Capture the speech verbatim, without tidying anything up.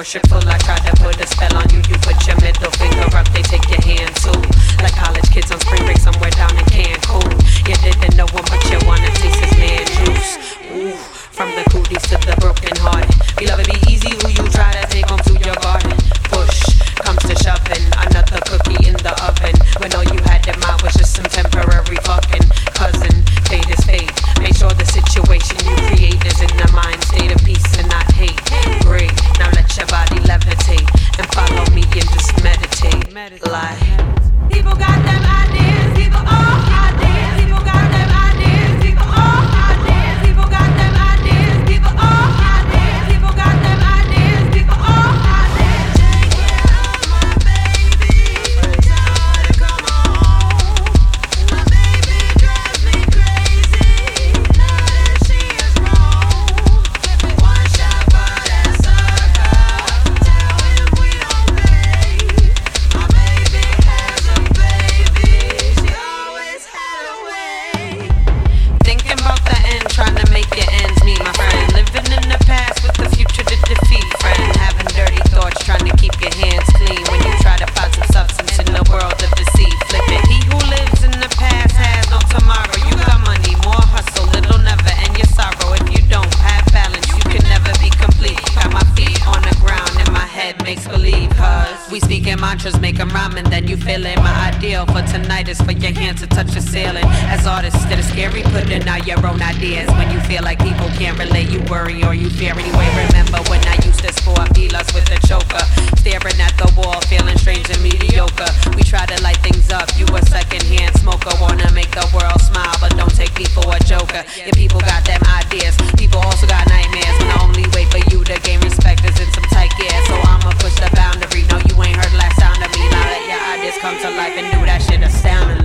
worship full. I try to put a spell on you. You put your middle finger up, they take your hand too. Like college kids on spring break somewhere down in Cancun. You didn't know him, but you wanna taste his man juice. Ooh, from the cooties to the broken hearted. We love it be easy who you try to take home to your garden. Push comes to shoving, another cookie in the oven. When all you had in mind was just some temporary fucking. Cousin, fate is fate. Make sure the situation you create is in the mind state of peace and not hate. Great, now let your body levitate and follow me and just meditate. Like people got them ideas, people all ideas. People got them ideas, people all ideas. People got them ideas, people all ideas. People got them ideas, people all ideas. My baby, tell her to come home. My baby drives me crazy. Now that she is wrong. One shot for that sucker. Tell him we don't play. My baby has a baby. She always had a way. Thinking about the end, trying to make your ends meet, my friend. Living in the past with the future to defeat, friend. Having dirty thoughts, trying to keep your hands clean when you try to find some substance in the world of deceit. Flip it. He who lives in the past has no tomorrow. You got money, more hustle, little never end your sorrow. If you don't have balance, you can never be complete. Got my feet on the ground and my head makes believe. Cause we speak in mantras, make them rhyme, and then you feel it. My ideal for tonight is for your hands to touch the ceiling. As artists that are scary, putting out your own ideas. When you feel like people can't relate, you worry or you fear anyway. Remember when I used to score feelers with a choker, staring at the wall, feeling strange and mediocre. We try to light things up, you a secondhand smoker. Wanna make the world smile, but don't take me for a joker. Your people got them ideas, people also got nightmares. When the only way for you to gain respect is in some tight gear. So I'ma push the boundary, no you ain't heard last sound of me. Now let your ideas come to life and do that shit astounding.